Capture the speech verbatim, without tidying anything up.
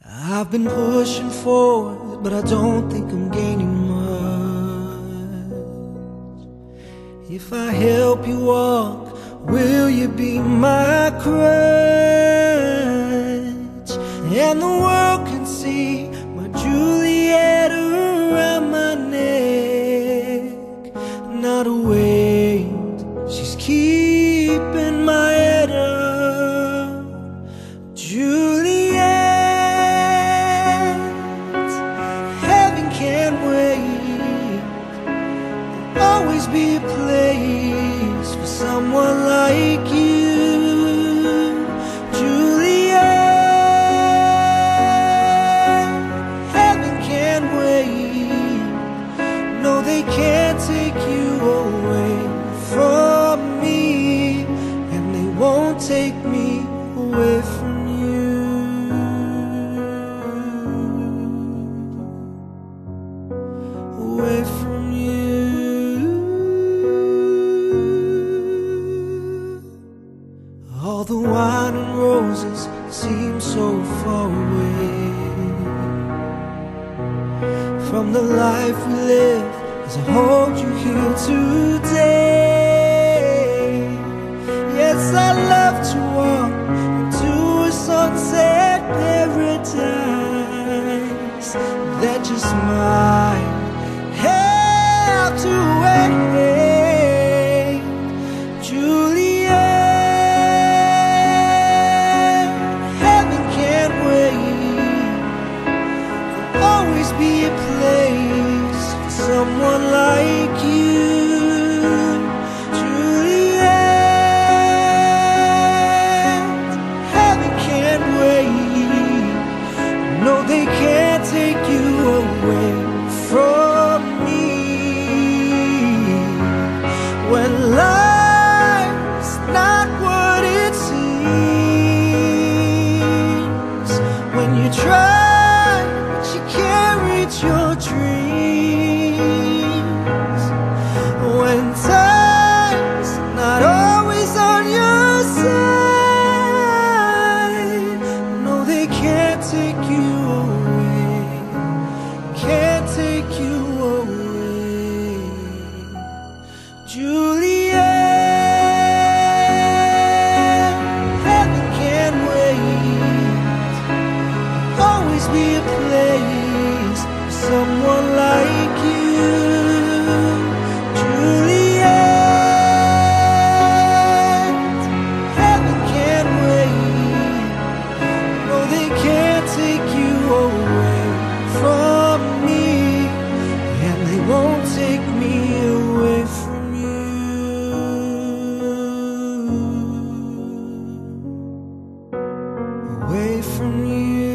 I've been pushing forward, but I don't think I'm gaining much. If I help you walk, will you be my crutch? And the world can see my Juliet around my neck, not a weight, she's keeping my head up. Juliet, heaven can't wait. There'll always be a place for someone like you. They can't take you away from me, and they won't take me away from you. Away from you. All the wine and roses seem so far away from the life we live. As I hold you here today, yes, I love to walk into a sunset paradise that just might have to wait. Juliet, heaven can't wait. There'll always be a place for someone like you. Juliet, heaven can't wait. No, they can't take you away from me. When life's not what it seems, when you try but you can't reach your dreams, when time's not always on your side, no, they can't take you away, can't take you away. Juliet, heaven can't wait. Always be a place for someone like you. Won't take me away from you. Away from you.